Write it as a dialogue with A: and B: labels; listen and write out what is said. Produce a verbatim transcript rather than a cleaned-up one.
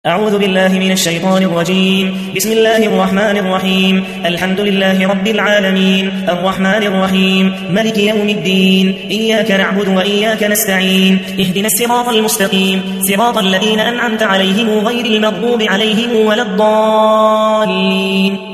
A: أعوذ بالله من الشيطان الرجيم. بسم الله الرحمن الرحيم. الحمد لله رب العالمين الرحمن الرحيم ملك يوم الدين. إياك نعبد وإياك نستعين. اهدنا الصراط المستقيم صراط الذين أنعمت عليهم غير المغضوب عليهم ولا الضالين.